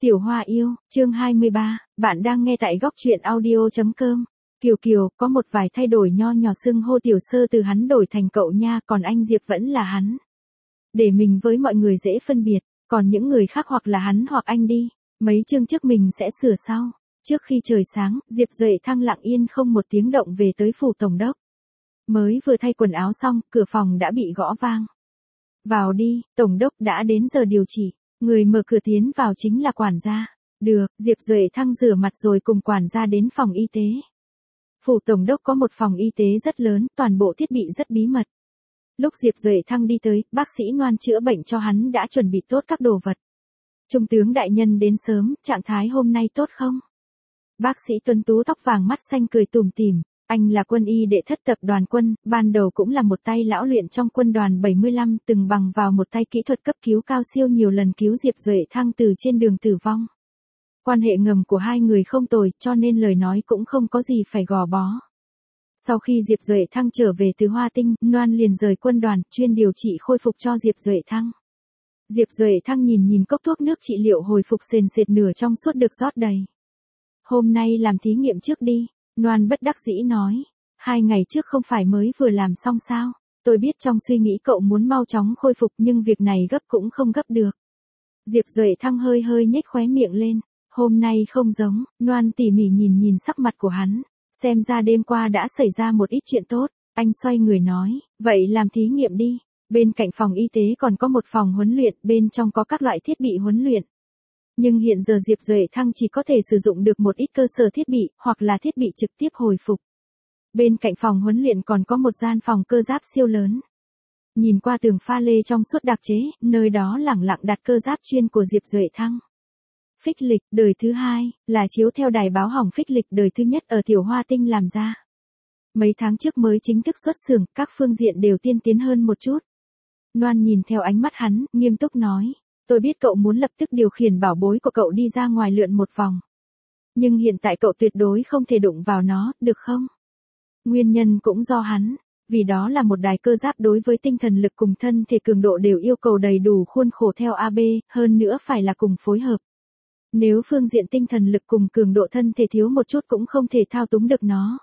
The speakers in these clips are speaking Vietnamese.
Tiểu Hoa yêu, chương 23, bạn đang nghe tại góc truyện audio.com. Kiều Kiều, có một vài thay đổi nho nhỏ xưng hô Tiểu Sơ từ hắn đổi thành cậu nha, còn anh Diệp vẫn là hắn. Để mình với mọi người dễ phân biệt, còn những người khác hoặc là hắn hoặc anh đi. Mấy chương trước mình sẽ sửa sau. Trước khi trời sáng, Diệp Duệ Thăng lặng yên không một tiếng động về tới phủ tổng đốc. Mới vừa thay quần áo xong, cửa phòng đã bị gõ vang. Vào đi, tổng đốc đã đến giờ điều trị. Người mở cửa tiến vào chính là quản gia. Được, Diệp Duệ Thăng rửa mặt rồi cùng quản gia đến phòng y tế. Phủ tổng đốc có một phòng y tế rất lớn, toàn bộ thiết bị rất bí mật. Lúc Diệp Duệ Thăng đi tới, bác sĩ Loan chữa bệnh cho hắn đã chuẩn bị tốt các đồ vật. Trung tướng đại nhân đến sớm, trạng thái hôm nay tốt không? Bác sĩ tuấn tú tóc vàng mắt xanh cười tủm tỉm. Anh là quân y đệ thất tập đoàn quân, ban đầu cũng là một tay lão luyện trong quân đoàn 75, từng bằng vào một tay kỹ thuật cấp cứu cao siêu nhiều lần cứu Diệp Duệ Thăng từ trên đường tử vong. Quan hệ ngầm của hai người không tồi, cho nên lời nói cũng không có gì phải gò bó. Sau khi Diệp Duệ Thăng trở về từ Hoa Tinh, Loan liền rời quân đoàn, chuyên điều trị khôi phục cho Diệp Duệ Thăng. Diệp Duệ Thăng nhìn cốc thuốc nước trị liệu hồi phục sền sệt nửa trong suốt được rót đầy. Hôm nay làm thí nghiệm trước đi. Loan bất đắc dĩ nói, 2 ngày trước không phải mới vừa làm xong sao, tôi biết trong suy nghĩ cậu muốn mau chóng khôi phục nhưng việc này gấp cũng không gấp được. Diệp Duệ Thăng hơi nhếch khóe miệng lên, hôm nay không giống, Loan tỉ mỉ nhìn sắc mặt của hắn, xem ra đêm qua đã xảy ra một ít chuyện tốt, anh xoay người nói, vậy làm thí nghiệm đi, bên cạnh phòng y tế còn có một phòng huấn luyện, bên trong có các loại thiết bị huấn luyện. Nhưng hiện giờ Diệp Duệ Thăng chỉ có thể sử dụng được một ít cơ sở thiết bị, hoặc là thiết bị trực tiếp hồi phục. Bên cạnh phòng huấn luyện còn có một gian phòng cơ giáp siêu lớn. Nhìn qua tường pha lê trong suốt đặc chế, nơi đó lẳng lặng đặt cơ giáp chuyên của Diệp Duệ Thăng. Phích lịch, đời thứ 2, là chiếu theo đài báo hỏng phích lịch đời thứ nhất ở Tiểu Hoa Tinh làm ra. Mấy tháng trước mới chính thức xuất xưởng, các phương diện đều tiên tiến hơn một chút. Loan nhìn theo ánh mắt hắn, nghiêm túc nói. Tôi biết cậu muốn lập tức điều khiển bảo bối của cậu đi ra ngoài lượn một vòng. Nhưng hiện tại cậu tuyệt đối không thể đụng vào nó, được không? Nguyên nhân cũng do hắn, vì đó là một đài cơ giáp đối với tinh thần lực cùng thân thể cường độ đều yêu cầu đầy đủ khuôn khổ theo AB, hơn nữa phải là cùng phối hợp. Nếu phương diện tinh thần lực cùng cường độ thân thể thiếu một chút cũng không thể thao túng được nó.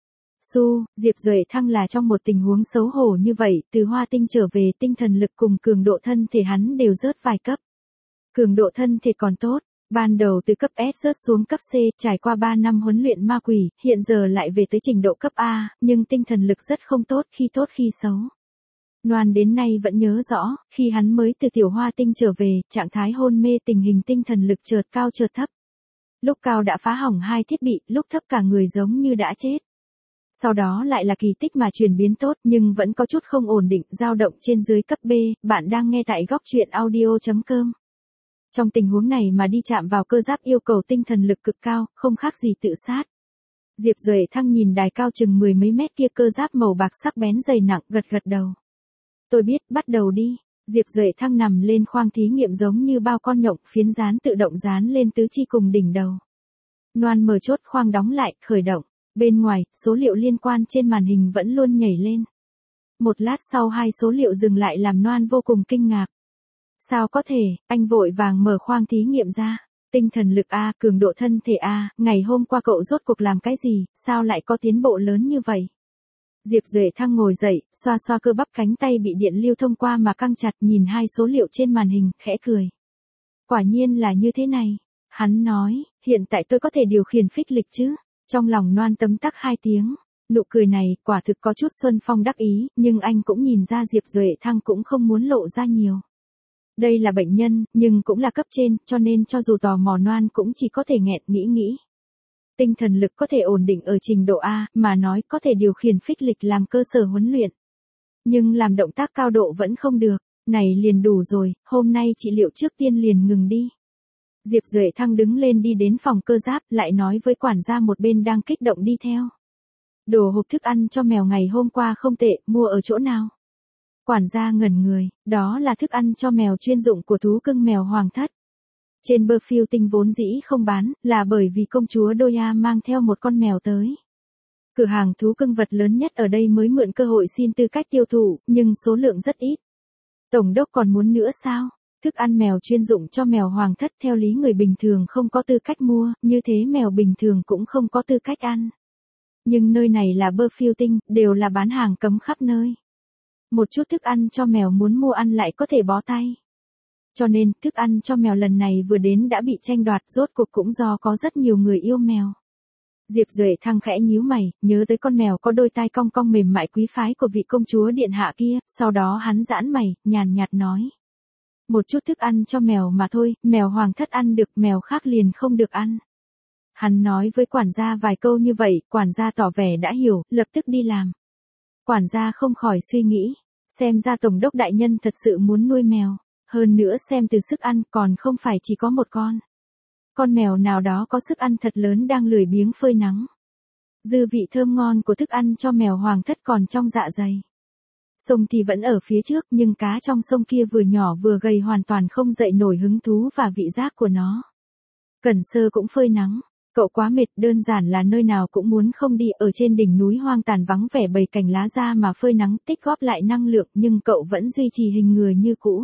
Diệp Duệ Thăng là trong một tình huống xấu hổ như vậy, từ Hoa Tinh trở về tinh thần lực cùng cường độ thân thể hắn đều rớt vài cấp. Cường độ thân thể còn tốt, ban đầu từ cấp S rớt xuống cấp C, trải qua 3 năm huấn luyện ma quỷ, hiện giờ lại về tới trình độ cấp A, nhưng tinh thần lực rất không tốt khi xấu. Loan đến nay vẫn nhớ rõ, khi hắn mới từ Tiểu Hoa Tinh trở về, trạng thái hôn mê tình hình tinh thần lực chợt cao chợt thấp. Lúc cao đã phá hỏng 2 thiết bị, lúc thấp cả người giống như đã chết. Sau đó lại là kỳ tích mà chuyển biến tốt nhưng vẫn có chút không ổn định, dao động trên dưới cấp B, bạn đang nghe tại góc truyện audio.com. Trong tình huống này mà đi chạm vào cơ giáp yêu cầu tinh thần lực cực cao, không khác gì tự sát. Diệp Duệ Thăng nhìn đài cao chừng 10 mấy mét kia cơ giáp màu bạc sắc bén dày nặng, gật đầu. Tôi biết, bắt đầu đi. Diệp Duệ Thăng nằm lên khoang thí nghiệm giống như bao con nhộng, phiến dán tự động dán lên tứ chi cùng đỉnh đầu. Loan mở chốt khoang đóng lại, khởi động. Bên ngoài, số liệu liên quan trên màn hình vẫn luôn nhảy lên. Một lát sau 2 số liệu dừng lại làm Loan vô cùng kinh ngạc. Sao có thể, anh vội vàng mở khoang thí nghiệm ra. Tinh thần lực A, cường độ thân thể A, ngày hôm qua cậu rốt cuộc làm cái gì, sao lại có tiến bộ lớn như vậy? Diệp Duệ Thăng ngồi dậy, xoa cơ bắp cánh tay bị điện lưu thông qua mà căng chặt, nhìn 2 số liệu trên màn hình, khẽ cười. Quả nhiên là như thế này. Hắn nói, hiện tại tôi có thể điều khiển phích lịch chứ? Trong lòng Loan tấm tắc 2 tiếng, nụ cười này quả thực có chút Xuân Phong đắc ý, nhưng anh cũng nhìn ra Diệp Duệ Thăng cũng không muốn lộ ra nhiều. Đây là bệnh nhân, nhưng cũng là cấp trên, cho nên cho dù tò mò Loan cũng chỉ có thể nghẹn nghĩ. Tinh thần lực có thể ổn định ở trình độ A, mà nói có thể điều khiển phích lịch làm cơ sở huấn luyện. Nhưng làm động tác cao độ vẫn không được, này liền đủ rồi, hôm nay trị liệu trước tiên liền ngừng đi. Diệp Duệ Thăng đứng lên đi đến phòng cơ giáp, lại nói với quản gia một bên đang kích động đi theo. Đồ hộp thức ăn cho mèo ngày hôm qua không tệ, mua ở chỗ nào? Quản gia ngẩn người, đó là thức ăn cho mèo chuyên dụng của thú cưng mèo hoàng thất. Trên Bluefield Tinh vốn dĩ không bán, là bởi vì công chúa Doya mang theo một con mèo tới. Cửa hàng thú cưng vật lớn nhất ở đây mới mượn cơ hội xin tư cách tiêu thụ, nhưng số lượng rất ít. Tổng đốc còn muốn nữa sao? Thức ăn mèo chuyên dụng cho mèo hoàng thất theo lý người bình thường không có tư cách mua, như thế mèo bình thường cũng không có tư cách ăn. Nhưng nơi này là Burfielding, đều là bán hàng cấm khắp nơi. Một chút thức ăn cho mèo muốn mua ăn lại có thể bó tay. Cho nên, thức ăn cho mèo lần này vừa đến đã bị tranh đoạt, rốt cuộc cũng do có rất nhiều người yêu mèo. Diệp Duệ Thăng khẽ nhíu mày, nhớ tới con mèo có đôi tai cong cong mềm mại quý phái của vị công chúa điện hạ kia, sau đó hắn giãn mày, nhàn nhạt nói. Một chút thức ăn cho mèo mà thôi, mèo hoàng thất ăn được, mèo khác liền không được ăn. Hắn nói với quản gia vài câu như vậy, quản gia tỏ vẻ đã hiểu, lập tức đi làm. Quản gia không khỏi suy nghĩ, xem ra tổng đốc đại nhân thật sự muốn nuôi mèo, hơn nữa xem từ sức ăn còn không phải chỉ có một con. Con mèo nào đó có sức ăn thật lớn đang lười biếng phơi nắng. Dư vị thơm ngon của thức ăn cho mèo hoàng thất còn trong dạ dày. Sông thì vẫn ở phía trước nhưng cá trong sông kia vừa nhỏ vừa gầy hoàn toàn không dậy nổi hứng thú và vị giác của nó. Cẩn Sơ cũng phơi nắng. Cậu quá mệt, đơn giản là nơi nào cũng muốn không đi, ở trên đỉnh núi hoang tàn vắng vẻ bầy cành lá ra mà phơi nắng tích góp lại năng lượng, nhưng cậu vẫn duy trì hình người như cũ.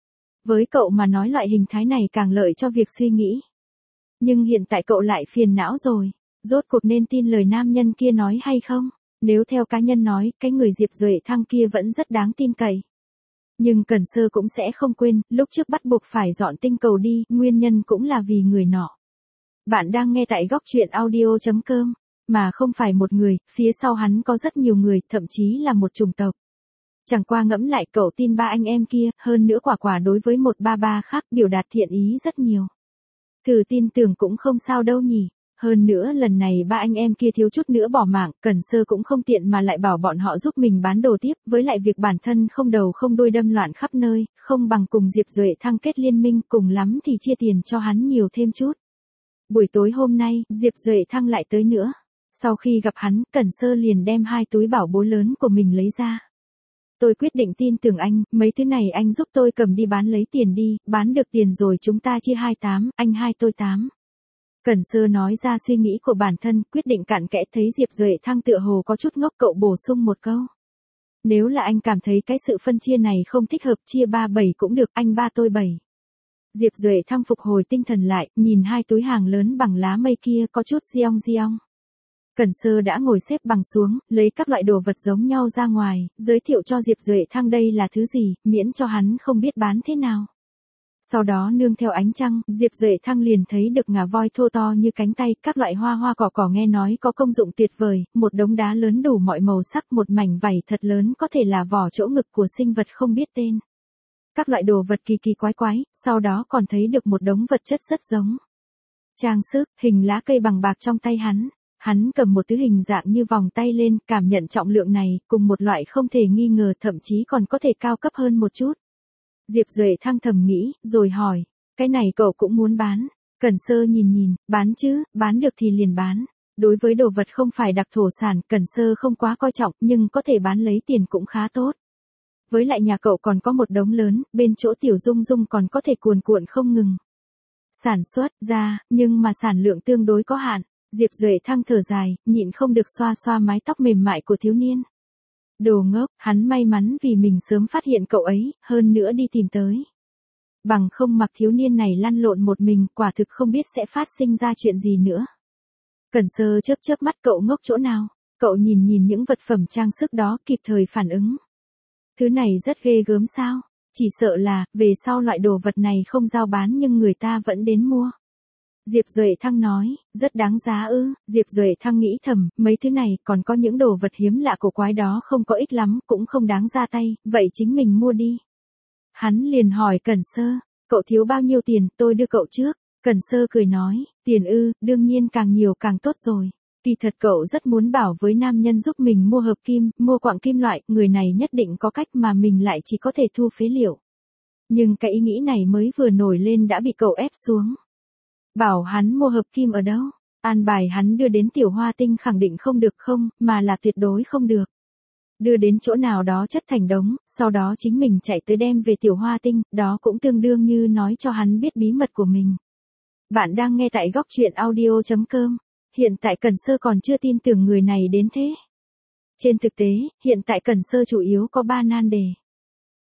Với cậu mà nói loại hình thái này càng lợi cho việc suy nghĩ. Nhưng hiện tại cậu lại phiền não rồi, rốt cuộc nên tin lời nam nhân kia nói hay không? Nếu theo cá nhân nói, cái người Diệp Duệ Thăng kia vẫn rất đáng tin cậy. Nhưng Cẩn Sơ cũng sẽ không quên, lúc trước bắt buộc phải dọn tinh cầu đi, nguyên nhân cũng là vì người nọ. Bạn đang nghe tại góc truyện audio.com, mà không phải một người, phía sau hắn có rất nhiều người, thậm chí là một chủng tộc. Chẳng qua ngẫm lại cậu tin ba anh em kia, hơn nữa quả đối với một ba khác biểu đạt thiện ý rất nhiều. Thử tin tưởng cũng không sao đâu nhỉ. Hơn nữa lần này ba anh em kia thiếu chút nữa bỏ mạng, Cẩn Sơ cũng không tiện mà lại bảo bọn họ giúp mình bán đồ tiếp, với lại việc bản thân không đầu không đuôi đâm loạn khắp nơi, không bằng cùng Diệp Duệ Thăng kết liên minh, cùng lắm thì chia tiền cho hắn nhiều thêm chút. Buổi tối hôm nay, Diệp Duệ Thăng lại tới nữa. Sau khi gặp hắn, Cẩn Sơ liền đem 2 túi bảo bối lớn của mình lấy ra. Tôi quyết định tin tưởng anh, mấy thứ này anh giúp tôi cầm đi bán lấy tiền đi, bán được tiền rồi chúng ta chia 28, anh 2 tôi 8. Cẩn Sơ nói ra suy nghĩ của bản thân, quyết định cặn kẽ, thấy Diệp Duệ Thăng tựa hồ có chút ngốc, cậu bổ sung một câu. Nếu là anh cảm thấy cái sự phân chia này không thích hợp, chia 3-7 cũng được, anh 3 tôi 7. Diệp Duệ Thăng phục hồi tinh thần lại, nhìn 2 túi hàng lớn bằng lá mây kia có chút giong. Cẩn Sơ đã ngồi xếp bằng xuống, lấy các loại đồ vật giống nhau ra ngoài, giới thiệu cho Diệp Duệ Thăng đây là thứ gì, miễn cho hắn không biết bán thế nào. Sau đó nương theo ánh trăng, Diệp Duệ Thăng liền thấy được ngà voi thô to như cánh tay, các loại hoa cỏ nghe nói có công dụng tuyệt vời, một đống đá lớn đủ mọi màu sắc, một mảnh vảy thật lớn có thể là vỏ chỗ ngực của sinh vật không biết tên. Các loại đồ vật kỳ quái, sau đó còn thấy được một đống vật chất rất giống. Trang sức, hình lá cây bằng bạc trong tay hắn cầm một thứ hình dạng như vòng tay lên, cảm nhận trọng lượng này, cùng một loại không thể nghi ngờ, thậm chí còn có thể cao cấp hơn một chút. Diệp Duệ Thăng thầm nghĩ, rồi hỏi, cái này cậu cũng muốn bán? Cẩn Sơ nhìn, bán chứ, bán được thì liền bán. Đối với đồ vật không phải đặc thổ sản, Cẩn Sơ không quá coi trọng, nhưng có thể bán lấy tiền cũng khá tốt. Với lại nhà cậu còn có một đống lớn, bên chỗ Tiểu Dung còn có thể cuồn cuộn không ngừng. Sản xuất ra, nhưng mà sản lượng tương đối có hạn. Diệp Duệ Thăng thở dài, nhịn không được xoa mái tóc mềm mại của thiếu niên. Đồ ngốc, hắn may mắn vì mình sớm phát hiện cậu ấy, hơn nữa đi tìm tới. Bằng không mặc thiếu niên này lăn lộn một mình, quả thực không biết sẽ phát sinh ra chuyện gì nữa. Cẩn Sơ chớp mắt, cậu ngốc chỗ nào? Cậu nhìn những vật phẩm trang sức đó, kịp thời phản ứng. Thứ này rất ghê gớm sao? Chỉ sợ là, về sau loại đồ vật này không giao bán nhưng người ta vẫn đến mua. Diệp Duệ Thăng nói, rất đáng giá ư? Diệp Duệ Thăng nghĩ thầm, mấy thứ này còn có những đồ vật hiếm lạ cổ quái đó không có ích lắm, cũng không đáng ra tay, vậy chính mình mua đi. Hắn liền hỏi Cẩn Sơ, cậu thiếu bao nhiêu tiền, tôi đưa cậu trước. Cẩn Sơ cười nói, tiền ư, đương nhiên càng nhiều càng tốt rồi. Kỳ thật cậu rất muốn bảo với nam nhân giúp mình mua hợp kim, mua quặng kim loại, người này nhất định có cách mà mình lại chỉ có thể thu phế liệu. Nhưng cái ý nghĩ này mới vừa nổi lên đã bị cậu ép xuống. Bảo hắn mua hợp kim ở đâu? An bài hắn đưa đến Tiểu Hoa Tinh khẳng định không được không, mà là tuyệt đối không được. Đưa đến chỗ nào đó chất thành đống, sau đó chính mình chạy tới đem về Tiểu Hoa Tinh, đó cũng tương đương như nói cho hắn biết bí mật của mình. Bạn đang nghe tại góc truyện audio.com. Hiện tại Cẩn Sơ còn chưa tin tưởng người này đến thế. Trên thực tế, hiện tại Cẩn Sơ chủ yếu có 3 nan đề.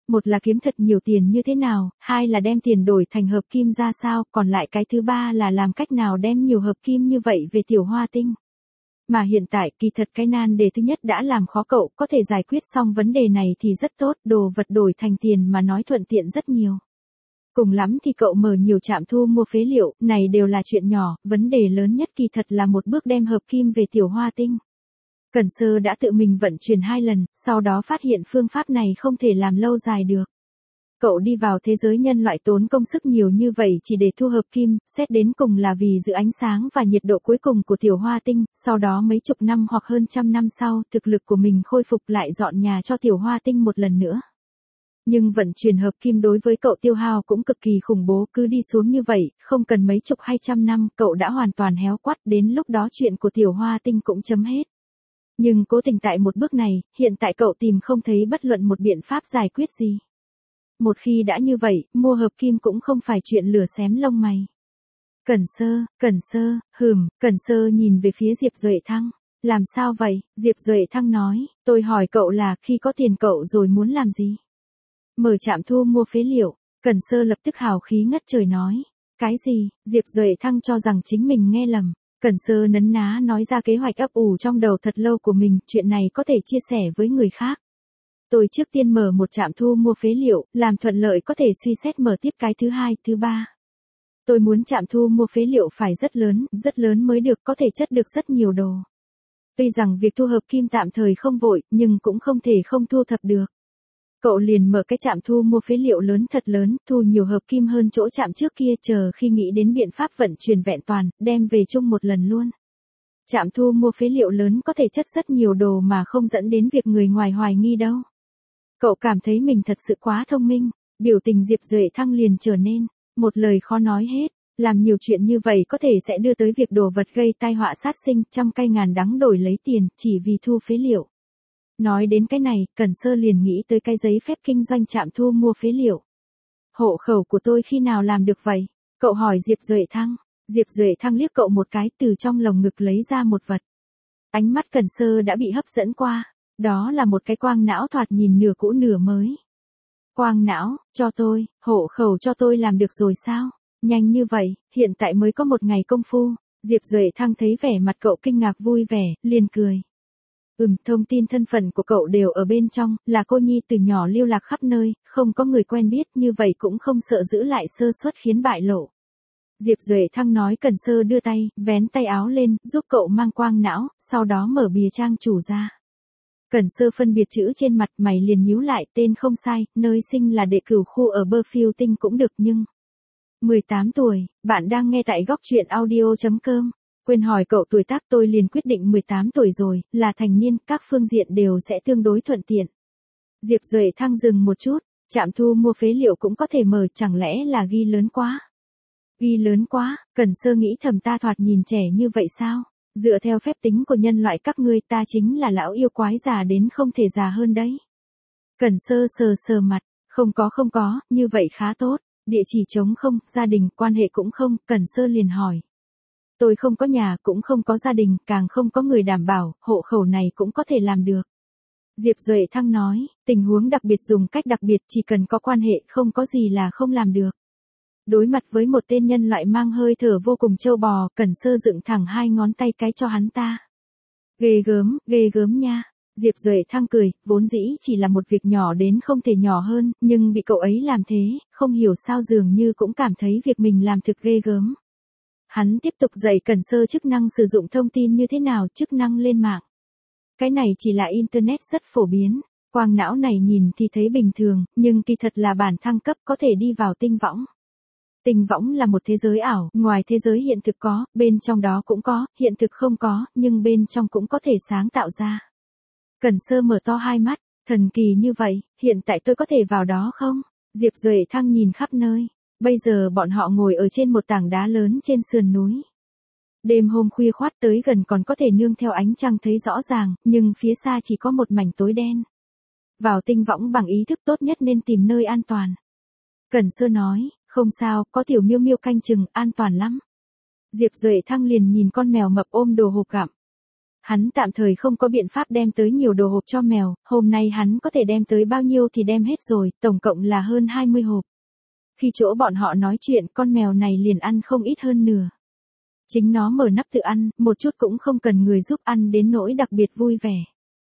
Một là kiếm thật nhiều tiền như thế nào, hai là đem tiền đổi thành hợp kim ra sao, còn lại cái thứ ba là làm cách nào đem nhiều hợp kim như vậy về Tiểu Hoa Tinh. Mà hiện tại kỳ thật cái nan đề thứ nhất đã làm khó cậu, có thể giải quyết xong vấn đề này thì rất tốt, đồ vật đổi thành tiền mà nói thuận tiện rất nhiều. Cùng lắm thì cậu mở nhiều trạm thu mua phế liệu, này đều là chuyện nhỏ, vấn đề lớn nhất kỳ thật là một bước đem hợp kim về Tiểu Hoa Tinh. Cẩn Sơ đã tự mình vận chuyển 2 lần, sau đó phát hiện phương pháp này không thể làm lâu dài được. Cậu đi vào thế giới nhân loại tốn công sức nhiều như vậy chỉ để thu hợp kim, xét đến cùng là vì giữ ánh sáng và nhiệt độ cuối cùng của Tiểu Hoa Tinh, sau đó mấy chục năm hoặc hơn trăm năm sau, thực lực của mình khôi phục lại dọn nhà cho Tiểu Hoa Tinh một lần nữa. Nhưng vận chuyển hợp kim đối với cậu tiêu hao cũng cực kỳ khủng bố, cứ đi xuống như vậy, không cần mấy chục hay trăm năm, cậu đã hoàn toàn héo quắt, đến lúc đó chuyện của Tiểu Hoa Tinh cũng chấm hết. Nhưng cố tình tại một bước này, hiện tại cậu tìm không thấy bất luận một biện pháp giải quyết gì. Một khi đã như vậy, mua hợp kim cũng không phải chuyện lửa xém lông mày. Cẩn Sơ, Cẩn Sơ nhìn về phía Diệp Duệ Thăng. Làm sao vậy? Diệp Duệ Thăng nói, tôi hỏi cậu là khi có tiền cậu rồi muốn làm gì? Mở trạm thu mua phế liệu. Cẩn Sơ lập tức hào khí ngất trời nói. Cái gì? Diệp Duệ Thăng cho rằng chính mình nghe lầm. Cẩn Sơ nấn ná nói ra kế hoạch ấp ủ trong đầu thật lâu của mình, chuyện này có thể chia sẻ với người khác. Tôi trước tiên mở một trạm thu mua phế liệu, làm thuận lợi có thể suy xét mở tiếp cái thứ hai, thứ ba. Tôi muốn trạm thu mua phế liệu phải rất lớn mới được, có thể chất được rất nhiều đồ. Tuy rằng việc thu hợp kim tạm thời không vội, nhưng cũng không thể không thu thập được. Cậu liền mở cái trạm thu mua phế liệu thật lớn, thu nhiều hợp kim hơn chỗ trạm trước kia, chờ khi nghĩ đến biện pháp vận chuyển vẹn toàn, đem về chung một lần luôn. Trạm thu mua phế liệu lớn có thể chất rất nhiều đồ mà không dẫn đến việc người ngoài hoài nghi đâu. Cậu cảm thấy mình thật sự quá thông minh, biểu tình Diệp Duệ Thăng liền trở nên, một lời khó nói hết, làm nhiều chuyện như vậy có thể sẽ đưa tới việc đồ vật gây tai họa sát sinh, trăm cây ngàn đắng đổi lấy tiền, chỉ vì thu phế liệu. Nói đến cái này, Cẩn Sơ liền nghĩ tới cái giấy phép kinh doanh trạm thu mua phế liệu. Hộ khẩu của tôi khi nào làm được vậy? Cậu hỏi Diệp Duệ Thăng. Diệp Duệ Thăng liếc cậu một cái, từ trong lồng ngực lấy ra một vật. Ánh mắt Cẩn Sơ đã bị hấp dẫn qua. Đó là một cái quang não thoạt nhìn nửa cũ nửa mới. Quang não, cho tôi, hộ khẩu cho tôi làm được rồi sao? Nhanh như vậy, hiện tại mới có một ngày công phu. Diệp Duệ Thăng thấy vẻ mặt cậu kinh ngạc vui vẻ, liền cười. Thông tin thân phận của cậu đều ở bên trong, là cô nhi từ nhỏ lưu lạc khắp nơi, không có người quen biết, như vậy cũng không sợ giữ lại sơ suất khiến bại lộ. Diệp Duệ Thăng nói. Cẩn Sơ đưa tay, vén tay áo lên, giúp cậu mang quang não, sau đó mở bìa trang chủ ra. Cẩn Sơ phân biệt chữ trên mặt, mày liền nhíu lại, tên không sai, nơi sinh là Đệ Cửu khu ở Bơ-phiêu Tinh cũng được nhưng... 18 tuổi, bạn đang nghe tại góc truyện audio.com. Quên hỏi cậu tuổi tác, tôi liền quyết định 18 tuổi rồi, là thành niên, các phương diện đều sẽ tương đối thuận tiện. Diệp Duệ Thăng dừng một chút, trạm thu mua phế liệu cũng có thể mở, chẳng lẽ là ghi lớn quá? Ghi lớn quá, Cẩn Sơ nghĩ thầm, ta thoạt nhìn trẻ như vậy sao? Dựa theo phép tính của nhân loại các ngươi, ta chính là lão yêu quái già đến không thể già hơn đấy. Cẩn Sơ sờ mặt, không có, như vậy khá tốt, địa chỉ trống không, gia đình, quan hệ cũng không, Cẩn Sơ liền hỏi. Tôi không có nhà, cũng không có gia đình, càng không có người đảm bảo, hộ khẩu này cũng có thể làm được. Diệp Duệ Thăng nói, tình huống đặc biệt dùng cách đặc biệt, chỉ cần có quan hệ, không có gì là không làm được. Đối mặt với một tên nhân loại mang hơi thở vô cùng trâu bò, Cẩn Sơ dựng thẳng 2 ngón tay cái cho hắn ta. Ghê gớm nha. Diệp Duệ Thăng cười, vốn dĩ chỉ là một việc nhỏ đến không thể nhỏ hơn, nhưng bị cậu ấy làm thế, không hiểu sao dường như cũng cảm thấy việc mình làm thực ghê gớm. Hắn tiếp tục dạy Cẩn Sơ chức năng sử dụng thông tin như thế nào, chức năng lên mạng. Cái này chỉ là Internet rất phổ biến, quang não này nhìn thì thấy bình thường, nhưng kỳ thật là bản thăng cấp, có thể đi vào tinh võng. Tinh võng là một thế giới ảo, ngoài thế giới hiện thực có, bên trong đó cũng có, hiện thực không có, nhưng bên trong cũng có thể sáng tạo ra. Cẩn Sơ mở to 2 mắt, thần kỳ như vậy, hiện tại tôi có thể vào đó không? Diệp Duệ Thăng nhìn khắp nơi. Bây giờ bọn họ ngồi ở trên một tảng đá lớn trên sườn núi. Đêm hôm khuya khoắt tới gần còn có thể nương theo ánh trăng thấy rõ ràng, nhưng phía xa chỉ có một mảnh tối đen. Vào tinh võng bằng ý thức tốt nhất nên tìm nơi an toàn. Cẩn Sơ nói, không sao, có tiểu miêu miêu canh chừng, an toàn lắm. Diệp Duệ Thăng liền nhìn con mèo mập ôm đồ hộp gặm. Hắn tạm thời không có biện pháp đem tới nhiều đồ hộp cho mèo, hôm nay hắn có thể đem tới bao nhiêu thì đem hết rồi, tổng cộng là hơn 20 hộp. Khi chỗ bọn họ nói chuyện, con mèo này liền ăn không ít hơn nửa. Chính nó mở nắp tự ăn, một chút cũng không cần người giúp ăn đến nỗi đặc biệt vui vẻ.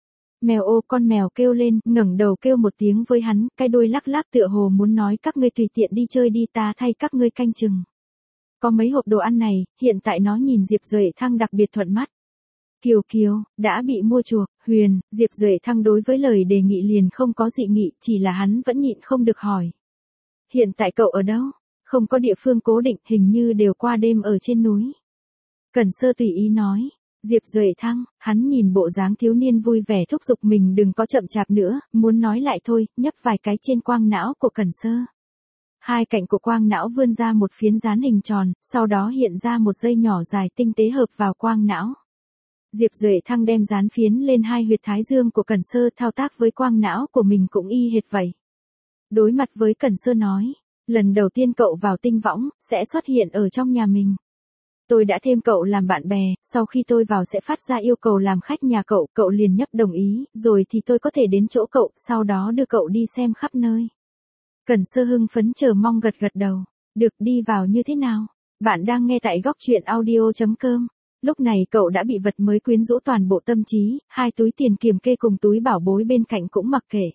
Mèo ô, con mèo kêu lên, ngẩng đầu kêu một tiếng với hắn, cái đuôi lắc lắc tựa hồ muốn nói các ngươi tùy tiện đi chơi đi, ta thay các ngươi canh chừng. Có mấy hộp đồ ăn này, hiện tại nó nhìn Diệp Duệ Thăng đặc biệt thuận mắt. Kiều Kiều, đã bị mua chuộc, Huyền, Diệp Duệ Thăng đối với lời đề nghị liền không có dị nghị, chỉ là hắn vẫn nhịn không được hỏi. Hiện tại cậu ở đâu? Không có địa phương cố định, hình như đều qua đêm ở trên núi. Cẩn Sơ tùy ý nói. Diệp Duệ Thăng, hắn nhìn bộ dáng thiếu niên vui vẻ thúc giục mình đừng có chậm chạp nữa, muốn nói lại thôi, nhấp vài cái trên quang não của Cẩn Sơ. Hai cạnh của quang não vươn ra một phiến dán hình tròn, sau đó hiện ra một dây nhỏ dài tinh tế hợp vào quang não. Diệp Duệ Thăng đem dán phiến lên hai huyệt thái dương của Cẩn Sơ, thao tác với quang não của mình cũng y hệt vậy. Đối mặt với Cẩn Sơ nói, lần đầu tiên cậu vào tinh võng, sẽ xuất hiện ở trong nhà mình. Tôi đã thêm cậu làm bạn bè, sau khi tôi vào sẽ phát ra yêu cầu làm khách nhà cậu, cậu liền nhấp đồng ý, rồi thì tôi có thể đến chỗ cậu, sau đó đưa cậu đi xem khắp nơi. Cẩn Sơ hưng phấn chờ mong gật gật đầu. Được, đi vào như thế nào? Bạn đang nghe tại góc truyện audio.com. Lúc này cậu đã bị vật mới quyến rũ toàn bộ tâm trí, hai túi tiền kiềm kê cùng túi bảo bối bên cạnh cũng mặc kệ.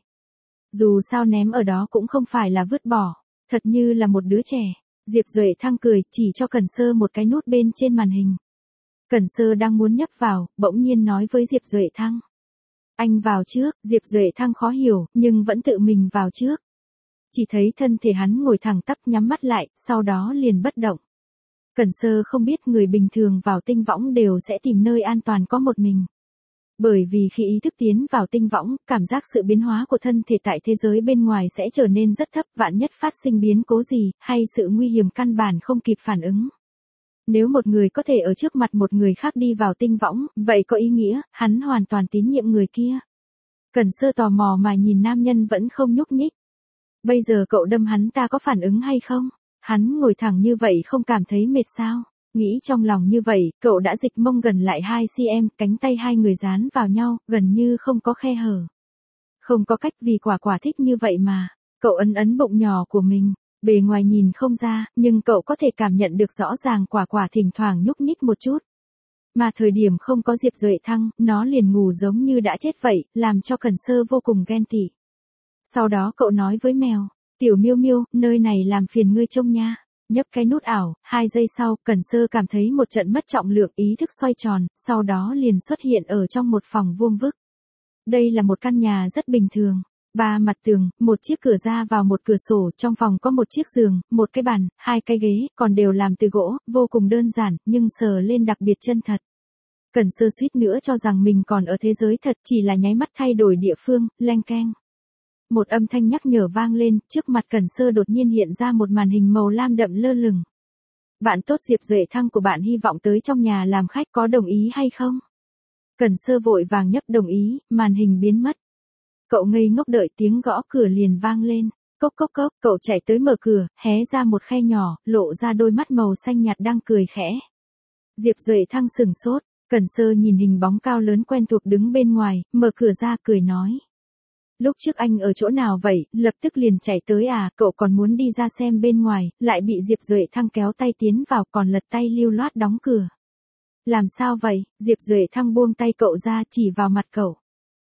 Dù sao ném ở đó cũng không phải là vứt bỏ, thật như là một đứa trẻ. Diệp Duệ Thăng cười, chỉ cho Cẩn Sơ một cái nút bên trên màn hình. Cẩn Sơ đang muốn nhấp vào, bỗng nhiên nói với Diệp Duệ Thăng. Anh vào trước, Diệp Duệ Thăng khó hiểu, nhưng vẫn tự mình vào trước. Chỉ thấy thân thể hắn ngồi thẳng tắp nhắm mắt lại, sau đó liền bất động. Cẩn Sơ không biết người bình thường vào tinh võng đều sẽ tìm nơi an toàn có một mình. Bởi vì khi ý thức tiến vào tinh võng, cảm giác sự biến hóa của thân thể tại thế giới bên ngoài sẽ trở nên rất thấp, vạn nhất phát sinh biến cố gì, hay sự nguy hiểm căn bản không kịp phản ứng. Nếu một người có thể ở trước mặt một người khác đi vào tinh võng, vậy có ý nghĩa, hắn hoàn toàn tín nhiệm người kia. Cẩn Sơ tò mò mà nhìn nam nhân vẫn không nhúc nhích. Bây giờ cậu đâm hắn ta có phản ứng hay không? Hắn ngồi thẳng như vậy không cảm thấy mệt sao? Nghĩ trong lòng như vậy, cậu đã dịch mông gần lại 2cm, cánh tay hai người dán vào nhau, gần như không có khe hở. Không có cách vì quả quả thích như vậy mà. Cậu ấn ấn bụng nhỏ của mình, bề ngoài nhìn không ra, nhưng cậu có thể cảm nhận được rõ ràng quả quả thỉnh thoảng nhúc nhích một chút. Mà thời điểm không có Diệp Duệ Thăng, nó liền ngủ giống như đã chết vậy, làm cho Cẩn Sơ vô cùng ghen tị. Sau đó cậu nói với mèo, tiểu Miêu Miêu, nơi này làm phiền ngươi trông nha. Nhấp cái nút ảo, 2 giây sau, Cẩn Sơ cảm thấy một trận mất trọng lượng, ý thức xoay tròn, sau đó liền xuất hiện ở trong một phòng vuông vức. Đây là một căn nhà rất bình thường. 3 mặt tường, một chiếc cửa ra vào một cửa sổ, trong phòng có một chiếc giường, một cái bàn, 2 cái ghế, còn đều làm từ gỗ, vô cùng đơn giản, nhưng sờ lên đặc biệt chân thật. Cẩn Sơ suýt nữa cho rằng mình còn ở thế giới thật, chỉ là nháy mắt thay đổi địa phương, leng keng. Một âm thanh nhắc nhở vang lên, trước mặt Cẩn Sơ đột nhiên hiện ra một màn hình màu lam đậm lơ lửng. Bạn tốt Diệp Duệ Thăng của bạn hy vọng tới trong nhà làm khách, có đồng ý hay không? Cẩn Sơ vội vàng nhấp đồng ý, màn hình biến mất. Cậu ngây ngốc đợi tiếng gõ cửa liền vang lên. Cốc cốc cốc, cậu chạy tới mở cửa, hé ra một khe nhỏ, lộ ra đôi mắt màu xanh nhạt đang cười khẽ. Diệp Duệ Thăng sừng sốt, Cẩn Sơ nhìn hình bóng cao lớn quen thuộc đứng bên ngoài, mở cửa ra cười nói. Lúc trước anh ở chỗ nào vậy, lập tức liền chạy tới à, cậu còn muốn đi ra xem bên ngoài, lại bị Diệp Duệ Thăng kéo tay tiến vào còn lật tay lưu loát đóng cửa. Làm sao vậy, Diệp Duệ Thăng buông tay cậu ra chỉ vào mặt cậu.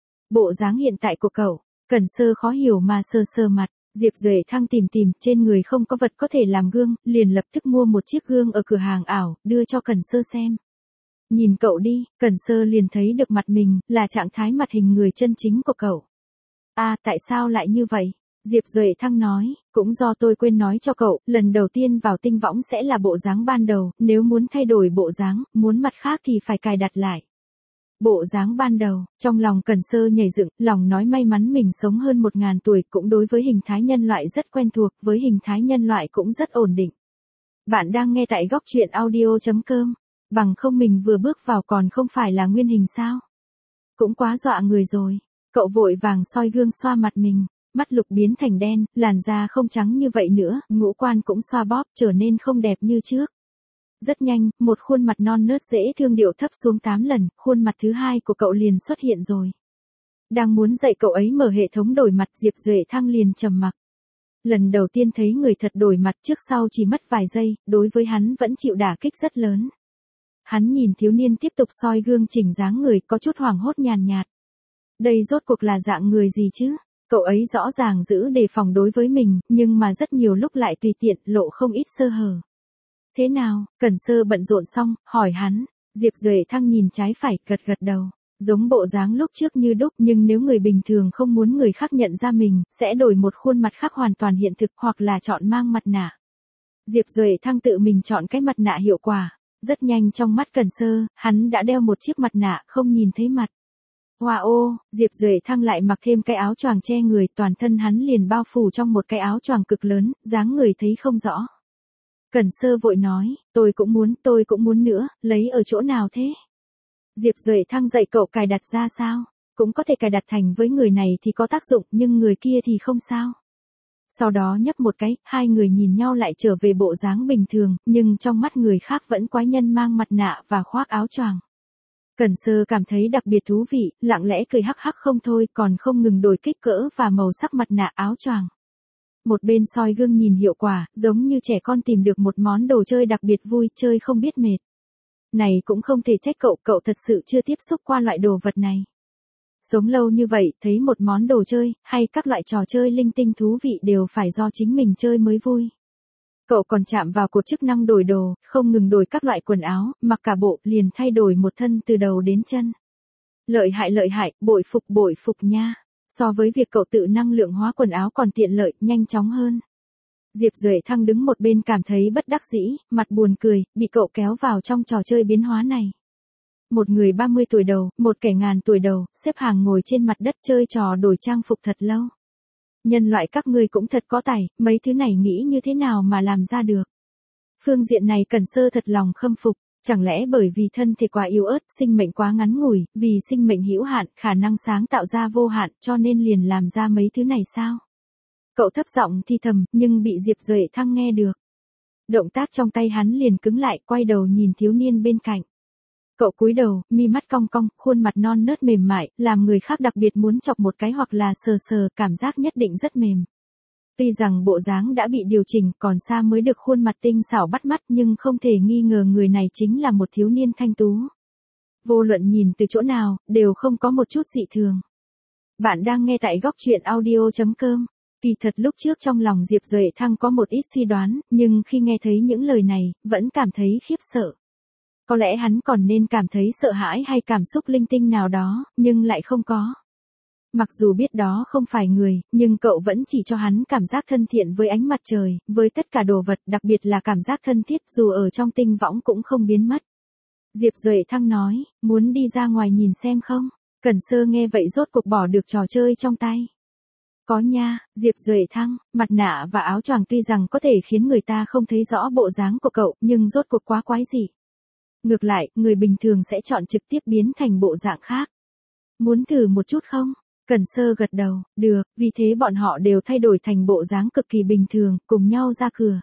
Bộ dáng hiện tại của cậu, Cẩn Sơ khó hiểu mà sờ sờ mặt, Diệp Duệ Thăng tìm trên người không có vật có thể làm gương, liền lập tức mua một chiếc gương ở cửa hàng ảo, đưa cho Cẩn Sơ xem. Nhìn cậu đi, Cẩn Sơ liền thấy được mặt mình, là trạng thái mặt hình người chân chính của cậu. À, tại sao lại như vậy? Diệp Duệ Thăng nói, cũng do tôi quên nói cho cậu, lần đầu tiên vào tinh võng sẽ là bộ dáng ban đầu, nếu muốn thay đổi bộ dáng, muốn mặt khác thì phải cài đặt lại. Bộ dáng ban đầu, trong lòng Cẩn Sơ nhảy dựng, lòng nói may mắn mình sống hơn 1000 tuổi, cũng đối với hình thái nhân loại rất quen thuộc, với hình thái nhân loại cũng rất ổn định. Bạn đang nghe tại góc truyện audio.com, bằng không mình vừa bước vào còn không phải là nguyên hình sao? Cũng quá dọa người rồi. Cậu vội vàng soi gương xoa mặt mình, mắt lục biến thành đen, làn da không trắng như vậy nữa, ngũ quan cũng xoa bóp, trở nên không đẹp như trước. Rất nhanh, một khuôn mặt non nớt dễ thương điệu thấp xuống 8 lần, khuôn mặt thứ hai của cậu liền xuất hiện rồi. Đang muốn dạy cậu ấy mở hệ thống đổi mặt, Diệp Duệ Thăng liền trầm mặc. Lần đầu tiên thấy người thật đổi mặt, trước sau chỉ mất vài giây, đối với hắn vẫn chịu đả kích rất lớn. Hắn nhìn thiếu niên tiếp tục soi gương chỉnh dáng người, có chút hoảng hốt nhàn nhạt. Đây rốt cuộc là dạng người gì chứ? Cậu ấy rõ ràng giữ đề phòng đối với mình, nhưng mà rất nhiều lúc lại tùy tiện, lộ không ít sơ hở. Thế nào? Cẩn Sơ bận rộn xong, hỏi hắn. Diệp Duệ Thăng nhìn trái phải, gật gật đầu. Giống bộ dáng lúc trước như đúc, nhưng nếu người bình thường không muốn người khác nhận ra mình, sẽ đổi một khuôn mặt khác hoàn toàn hiện thực, hoặc là chọn mang mặt nạ. Diệp Duệ Thăng tự mình chọn cái mặt nạ hiệu quả. Rất nhanh trong mắt Cẩn Sơ, hắn đã đeo một chiếc mặt nạ, không nhìn thấy mặt. Wow, Diệp Duệ Thăng lại mặc thêm cái áo choàng che người, toàn thân hắn liền bao phủ trong một cái áo choàng cực lớn, dáng người thấy không rõ. Cẩn Sơ vội nói, tôi cũng muốn nữa, lấy ở chỗ nào thế? Diệp Duệ Thăng dạy cậu cài đặt ra sao? Cũng có thể cài đặt thành với người này thì có tác dụng, nhưng người kia thì không sao. Sau đó nhấp một cái, hai người nhìn nhau lại trở về bộ dáng bình thường, nhưng trong mắt người khác vẫn quái nhân mang mặt nạ và khoác áo choàng. Cẩn Sơ cảm thấy đặc biệt thú vị, lặng lẽ cười hắc hắc không thôi, còn không ngừng đổi kích cỡ và màu sắc mặt nạ áo choàng. Một bên soi gương nhìn hiệu quả, giống như trẻ con tìm được một món đồ chơi đặc biệt vui, chơi không biết mệt. Này cũng không thể trách cậu thật sự chưa tiếp xúc qua loại đồ vật này. Sống lâu như vậy, thấy một món đồ chơi, hay các loại trò chơi linh tinh thú vị đều phải do chính mình chơi mới vui. Cậu còn chạm vào cột chức năng đổi đồ, không ngừng đổi các loại quần áo, mặc cả bộ, liền thay đổi một thân từ đầu đến chân. Lợi hại, bội phục nha. So với việc cậu tự năng lượng hóa quần áo còn tiện lợi, nhanh chóng hơn. Diệp Duệ Thăng đứng một bên cảm thấy bất đắc dĩ, mặt buồn cười, bị cậu kéo vào trong trò chơi biến hóa này. Một người 30 tuổi đầu, một kẻ ngàn tuổi đầu, xếp hàng ngồi trên mặt đất chơi trò đổi trang phục thật lâu. Nhân loại các ngươi cũng thật có tài, mấy thứ này nghĩ như thế nào mà làm ra được. Phương diện này Cẩn Sơ thật lòng khâm phục, chẳng lẽ bởi vì thân thể quá yếu ớt, sinh mệnh quá ngắn ngủi, vì sinh mệnh hữu hạn, khả năng sáng tạo ra vô hạn, cho nên liền làm ra mấy thứ này sao? Cậu thấp giọng thì thầm, nhưng bị Diệp Duệ Thăng nghe được. Động tác trong tay hắn liền cứng lại, quay đầu nhìn thiếu niên bên cạnh. Cậu cúi đầu, mi mắt cong cong, khuôn mặt non nớt mềm mại, làm người khác đặc biệt muốn chọc một cái hoặc là sờ, cảm giác nhất định rất mềm. Tuy rằng bộ dáng đã bị điều chỉnh, còn xa mới được khuôn mặt tinh xảo bắt mắt, nhưng không thể nghi ngờ người này chính là một thiếu niên thanh tú. Vô luận nhìn từ chỗ nào, đều không có một chút dị thường. Bạn đang nghe tại góc truyện audio.com. Kỳ thật lúc trước trong lòng Diệp Duệ Thăng có một ít suy đoán, nhưng khi nghe thấy những lời này, vẫn cảm thấy khiếp sợ. Có lẽ hắn còn nên cảm thấy sợ hãi hay cảm xúc linh tinh nào đó, nhưng lại không có. Mặc dù biết đó không phải người, nhưng cậu vẫn chỉ cho hắn cảm giác thân thiện với ánh mặt trời, với tất cả đồ vật, đặc biệt là cảm giác thân thiết dù ở trong tinh võng cũng không biến mất. Diệp Duệ Thăng nói, muốn đi ra ngoài nhìn xem không? Cẩn Sơ nghe vậy rốt cuộc bỏ được trò chơi trong tay. Có nha, Diệp Duệ Thăng, mặt nạ và áo choàng tuy rằng có thể khiến người ta không thấy rõ bộ dáng của cậu, nhưng rốt cuộc quá quái dị. Ngược lại, người bình thường sẽ chọn trực tiếp biến thành bộ dạng khác. Muốn thử một chút không? Cẩn Sơ gật đầu, được, vì thế bọn họ đều thay đổi thành bộ dáng cực kỳ bình thường, cùng nhau ra cửa.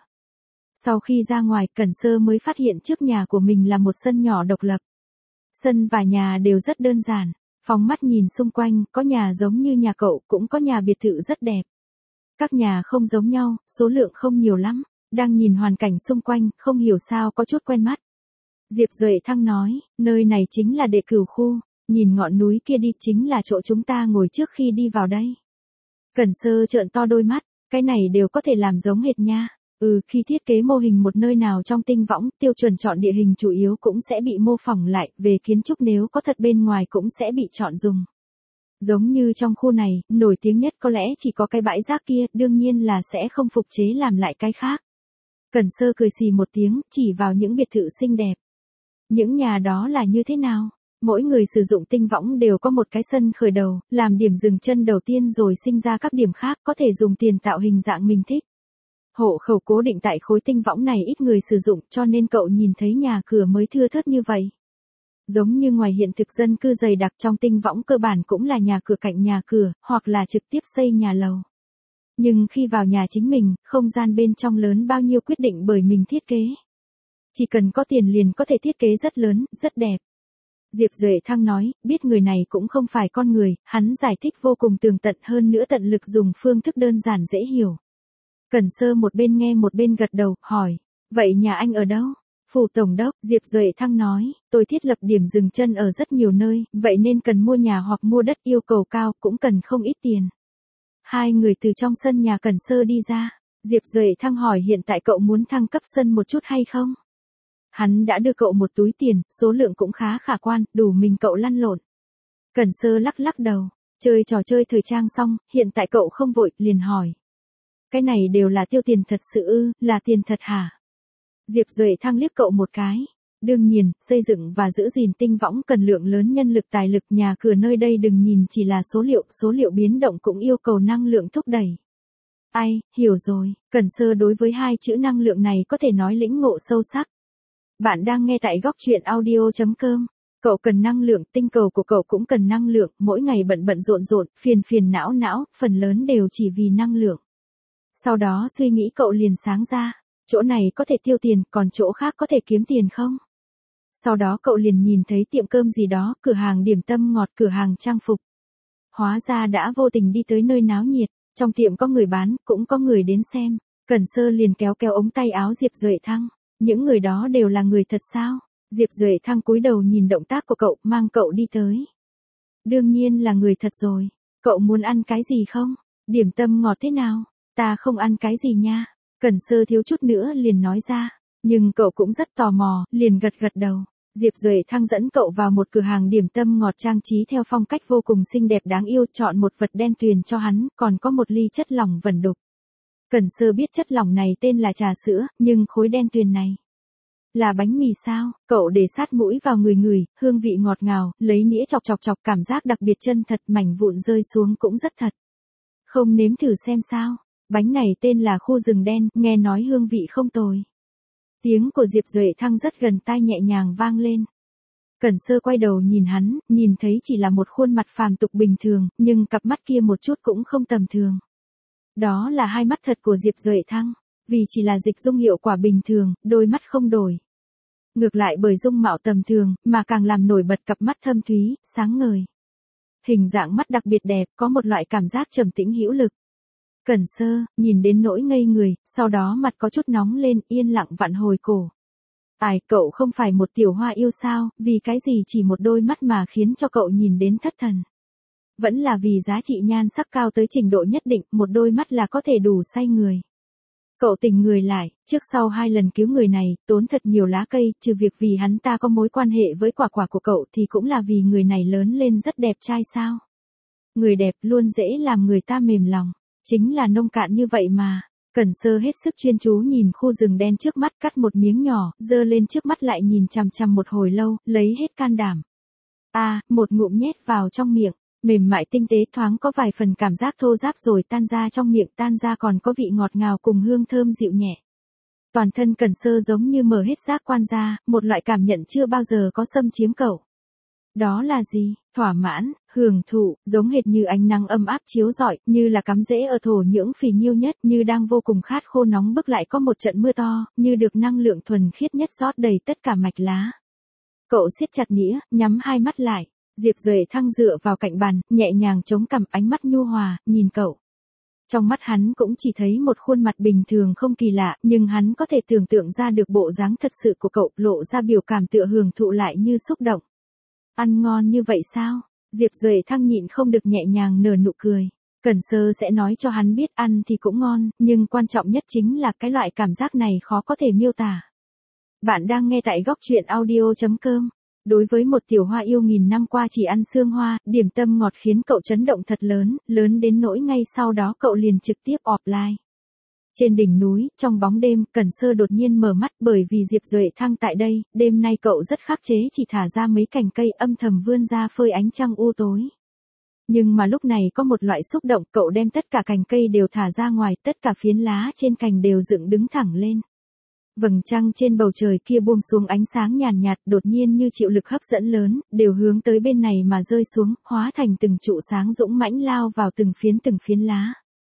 Sau khi ra ngoài, Cẩn Sơ mới phát hiện trước nhà của mình là một sân nhỏ độc lập. Sân và nhà đều rất đơn giản, phóng mắt nhìn xung quanh, có nhà giống như nhà cậu, cũng có nhà biệt thự rất đẹp. Các nhà không giống nhau, số lượng không nhiều lắm, đang nhìn hoàn cảnh xung quanh, không hiểu sao có chút quen mắt. Diệp Duệ Thăng nói, nơi này chính là Đệ Cửu khu, nhìn ngọn núi kia đi chính là chỗ chúng ta ngồi trước khi đi vào đây. Cẩn Sơ trợn to đôi mắt, cái này đều có thể làm giống hệt nha. Khi thiết kế mô hình một nơi nào trong tinh võng, tiêu chuẩn chọn địa hình chủ yếu cũng sẽ bị mô phỏng lại, về kiến trúc nếu có thật bên ngoài cũng sẽ bị chọn dùng. Giống như trong khu này, nổi tiếng nhất có lẽ chỉ có cái bãi rác kia, đương nhiên là sẽ không phục chế làm lại cái khác. Cẩn Sơ cười xì một tiếng, chỉ vào những biệt thự xinh đẹp. Những nhà đó là như thế nào? Mỗi người sử dụng tinh võng đều có một cái sân khởi đầu, làm điểm dừng chân đầu tiên rồi sinh ra các điểm khác, có thể dùng tiền tạo hình dạng mình thích. Hộ khẩu cố định tại khối tinh võng này ít người sử dụng, cho nên cậu nhìn thấy nhà cửa mới thưa thớt như vậy. Giống như ngoài hiện thực dân cư dày đặc, trong tinh võng cơ bản cũng là nhà cửa cạnh nhà cửa, hoặc là trực tiếp xây nhà lầu. Nhưng khi vào nhà chính mình, không gian bên trong lớn bao nhiêu quyết định bởi mình thiết kế. Chỉ cần có tiền liền có thể thiết kế rất lớn, rất đẹp. Diệp Duệ Thăng nói, biết người này cũng không phải con người, hắn giải thích vô cùng tường tận hơn nữa tận lực dùng phương thức đơn giản dễ hiểu. Cẩn Sơ một bên nghe một bên gật đầu, hỏi, vậy nhà anh ở đâu? Phủ Tổng đốc, Diệp Duệ Thăng nói, tôi thiết lập điểm dừng chân ở rất nhiều nơi, vậy nên cần mua nhà hoặc mua đất yêu cầu cao cũng cần không ít tiền. Hai người từ trong sân nhà Cẩn Sơ đi ra, Diệp Duệ Thăng hỏi hiện tại cậu muốn thăng cấp sân một chút hay không? Hắn đã đưa cậu một túi tiền, số lượng cũng khá khả quan, đủ mình cậu lăn lộn. Cẩn Sơ lắc lắc đầu, chơi trò chơi thời trang xong, hiện tại cậu không vội, liền hỏi. Cái này đều là tiêu tiền thật sự ư, là tiền thật hả? Diệp Duệ Thăng liếc cậu một cái. Đương nhiên, xây dựng và giữ gìn tinh võng cần lượng lớn nhân lực tài lực, nhà cửa nơi đây đừng nhìn chỉ là số liệu biến động cũng yêu cầu năng lượng thúc đẩy. Ai, hiểu rồi, Cẩn Sơ đối với hai chữ năng lượng này có thể nói lĩnh ngộ sâu sắc. Bạn đang nghe tại góc truyện audio.com. Cậu cần năng lượng, tinh cầu của cậu cũng cần năng lượng, mỗi ngày bận rộn, phiền não, phần lớn đều chỉ vì năng lượng. Sau đó suy nghĩ cậu liền sáng ra, chỗ này có thể tiêu tiền, còn chỗ khác có thể kiếm tiền không? Sau đó cậu liền nhìn thấy tiệm cơm gì đó, cửa hàng điểm tâm ngọt, cửa hàng trang phục. Hóa ra đã vô tình đi tới nơi náo nhiệt, trong tiệm có người bán, cũng có người đến xem. Cẩn Sơ liền kéo ống tay áo Diệp Duệ Thăng. Những người đó đều là người thật sao? Diệp Duệ Thăng cúi đầu nhìn động tác của cậu, mang cậu đi tới. Đương nhiên là người thật rồi. Cậu muốn ăn cái gì không? Điểm tâm ngọt thế nào? Ta không ăn cái gì nha. Cẩn Sơ thiếu chút nữa liền nói ra. Nhưng cậu cũng rất tò mò, liền gật đầu. Diệp Duệ Thăng dẫn cậu vào một cửa hàng điểm tâm ngọt trang trí theo phong cách vô cùng xinh đẹp đáng yêu, chọn một vật đen tuyền cho hắn, còn có một ly chất lỏng vẩn đục. Cẩn Sơ biết chất lỏng này tên là trà sữa, nhưng khối đen tuyền này là bánh mì sao? Cậu để sát mũi vào người, hương vị ngọt ngào, lấy nĩa chọc, cảm giác đặc biệt chân thật, mảnh vụn rơi xuống cũng rất thật. Không nếm thử xem sao? Bánh này tên là khu rừng đen, nghe nói hương vị không tồi. Tiếng của Diệp Duệ Thăng rất gần tai nhẹ nhàng vang lên. Cẩn Sơ quay đầu nhìn hắn, nhìn thấy chỉ là một khuôn mặt phàm tục bình thường, nhưng cặp mắt kia một chút cũng không tầm thường. Đó là hai mắt thật của Diệp Duệ Thăng, vì chỉ là dịch dung hiệu quả bình thường, đôi mắt không đổi. Ngược lại bởi dung mạo tầm thường, mà càng làm nổi bật cặp mắt thâm thúy, sáng ngời. Hình dạng mắt đặc biệt đẹp, có một loại cảm giác trầm tĩnh hữu lực. Cẩn Sơ, nhìn đến nỗi ngây người, sau đó mặt có chút nóng lên, yên lặng vặn hồi cổ. Ai, cậu không phải một tiểu hoa yêu sao, vì cái gì chỉ một đôi mắt mà khiến cho cậu nhìn đến thất thần. Vẫn là vì giá trị nhan sắc cao tới trình độ nhất định, một đôi mắt là có thể đủ say người. Cậu tỉnh người lại, trước sau 2 lần cứu người này, tốn thật nhiều lá cây, trừ việc vì hắn ta có mối quan hệ với quả của cậu thì cũng là vì người này lớn lên rất đẹp trai sao. Người đẹp luôn dễ làm người ta mềm lòng, chính là nông cạn như vậy mà. Cẩn Sơ hết sức chuyên chú nhìn khu rừng đen trước mắt, cắt một miếng nhỏ, giơ lên trước mắt lại nhìn chằm một hồi lâu, lấy hết can đảm. Một ngụm nhét vào trong miệng, mềm mại tinh tế, thoáng có vài phần cảm giác thô ráp rồi tan ra trong miệng, tan ra còn có vị ngọt ngào cùng hương thơm dịu nhẹ. Toàn thân Cẩn Sơ giống như mở hết giác quan ra, một loại cảm nhận chưa bao giờ có xâm chiếm cậu. Đó là gì? Thỏa mãn, hưởng thụ, giống hệt như ánh nắng ấm áp chiếu rọi, như là cắm rễ ở thổ nhưỡng phì nhiêu nhất, như đang vô cùng khát khô nóng bức lại có một trận mưa to, như được năng lượng thuần khiết nhất rót đầy tất cả mạch lá. Cậu siết chặt nĩa, nhắm hai mắt lại. Diệp Duệ Thăng dựa vào cạnh bàn, nhẹ nhàng chống cằm, ánh mắt nhu hòa, nhìn cậu. Trong mắt hắn cũng chỉ thấy một khuôn mặt bình thường không kỳ lạ, nhưng hắn có thể tưởng tượng ra được bộ dáng thật sự của cậu, lộ ra biểu cảm tựa hưởng thụ lại như xúc động. Ăn ngon như vậy sao? Diệp Duệ Thăng nhịn không được nhẹ nhàng nở nụ cười. Cẩn Sơ sẽ nói cho hắn biết ăn thì cũng ngon, nhưng quan trọng nhất chính là cái loại cảm giác này khó có thể miêu tả. Bạn đang nghe tại góc truyện audio.com. Đối với một tiểu hoa yêu nghìn năm qua chỉ ăn sương hoa, điểm tâm ngọt khiến cậu chấn động thật lớn, lớn đến nỗi ngay sau đó cậu liền trực tiếp offline. Trên đỉnh núi, trong bóng đêm, Cẩn Sơ đột nhiên mở mắt bởi vì Diệp Duệ Thăng tại đây, đêm nay cậu rất khắc chế, chỉ thả ra mấy cành cây âm thầm vươn ra phơi ánh trăng u tối. Nhưng mà lúc này có một loại xúc động, cậu đem tất cả cành cây đều thả ra ngoài, tất cả phiến lá trên cành đều dựng đứng thẳng lên. Vầng trăng trên bầu trời kia buông xuống ánh sáng nhàn nhạt, đột nhiên như chịu lực hấp dẫn lớn, đều hướng tới bên này mà rơi xuống, hóa thành từng trụ sáng dũng mãnh lao vào từng phiến lá.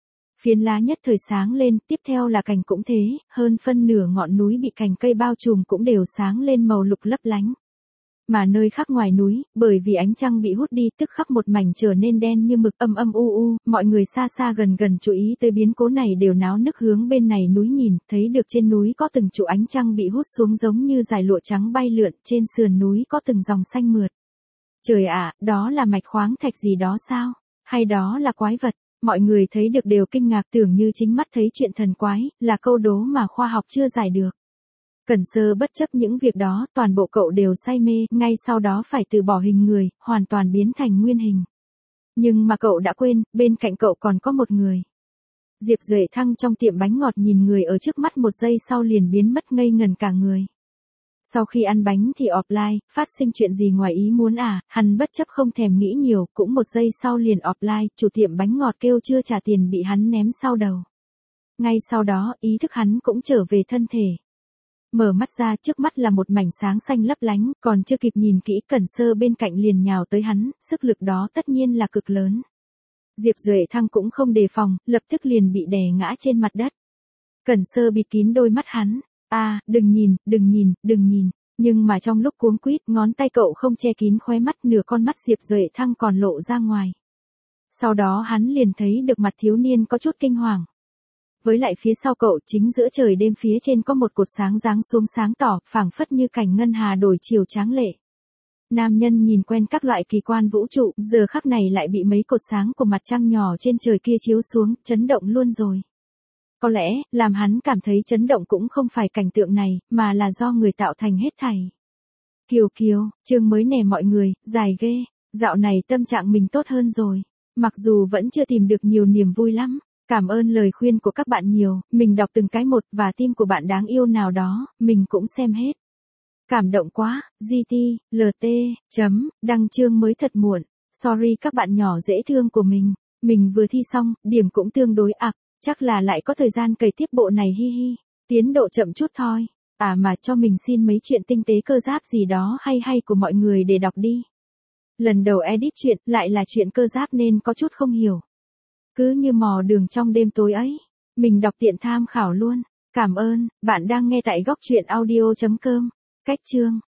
Phiến lá nhất thời sáng lên, tiếp theo là cành cũng thế, hơn phân nửa ngọn núi bị cành cây bao trùm cũng đều sáng lên màu lục lấp lánh. Mà nơi khác ngoài núi, bởi vì ánh trăng bị hút đi tức khắc một mảnh trở nên đen như mực âm âm u, mọi người xa xa gần gần chú ý tới biến cố này đều náo nức hướng bên này núi nhìn, thấy được trên núi có từng trụ ánh trăng bị hút xuống giống như dải lụa trắng bay lượn, trên sườn núi có từng dòng xanh mượt. Trời ạ, đó là mạch khoáng thạch gì đó sao? Hay đó là quái vật? Mọi người thấy được đều kinh ngạc tưởng như chính mắt thấy chuyện thần quái, là câu đố mà khoa học chưa giải được. Cẩn Sơ bất chấp những việc đó, toàn bộ cậu đều say mê, ngay sau đó phải từ bỏ hình người, hoàn toàn biến thành nguyên hình. Nhưng mà cậu đã quên, bên cạnh cậu còn có một người. Diệp Duệ Thăng trong tiệm bánh ngọt nhìn người ở trước mắt một giây sau liền biến mất ngây ngần cả người. Sau khi ăn bánh thì offline, phát sinh chuyện gì ngoài ý muốn à, hắn bất chấp không thèm nghĩ nhiều, cũng một giây sau liền offline, chủ tiệm bánh ngọt kêu chưa trả tiền bị hắn ném sau đầu. Ngay sau đó, ý thức hắn cũng trở về thân thể. Mở mắt ra trước mắt là một mảnh sáng xanh lấp lánh, còn chưa kịp nhìn kỹ Cẩn Sơ bên cạnh liền nhào tới hắn, sức lực đó tất nhiên là cực lớn. Diệp Duệ Thăng cũng không đề phòng, lập tức liền bị đè ngã trên mặt đất. Cẩn Sơ bịt kín đôi mắt hắn, đừng nhìn, đừng nhìn, đừng nhìn, nhưng mà trong lúc cuống quýt ngón tay cậu không che kín khóe mắt nửa con mắt Diệp Duệ Thăng còn lộ ra ngoài. Sau đó hắn liền thấy được mặt thiếu niên có chút kinh hoàng. Với lại phía sau cậu chính giữa trời đêm phía trên có một cột sáng giáng xuống sáng tỏ, phảng phất như cảnh ngân hà đổi chiều tráng lệ. Nam nhân nhìn quen các loại kỳ quan vũ trụ, giờ khắc này lại bị mấy cột sáng của mặt trăng nhỏ trên trời kia chiếu xuống, chấn động luôn rồi. Có lẽ, làm hắn cảm thấy chấn động cũng không phải cảnh tượng này, mà là do người tạo thành hết thảy. Kiều Kiều, chương mới nè mọi người, dài ghê, dạo này tâm trạng mình tốt hơn rồi. Mặc dù vẫn chưa tìm được nhiều niềm vui lắm. Cảm ơn lời khuyên của các bạn nhiều, mình đọc từng cái một và tim của bạn đáng yêu nào đó, mình cũng xem hết. Cảm động quá, GT, LT, đăng chương mới thật muộn, sorry các bạn nhỏ dễ thương của mình vừa thi xong, điểm cũng tương đối chắc là lại có thời gian cày tiếp bộ này hi hi, tiến độ chậm chút thôi, mà cho mình xin mấy chuyện tinh tế cơ giáp gì đó hay của mọi người để đọc đi. Lần đầu edit chuyện, lại là chuyện cơ giáp nên có chút không hiểu. Cứ như mò đường trong đêm tối ấy, mình đọc tiện tham khảo luôn. Cảm ơn, bạn đang nghe tại góc truyện audio.com. Cách chương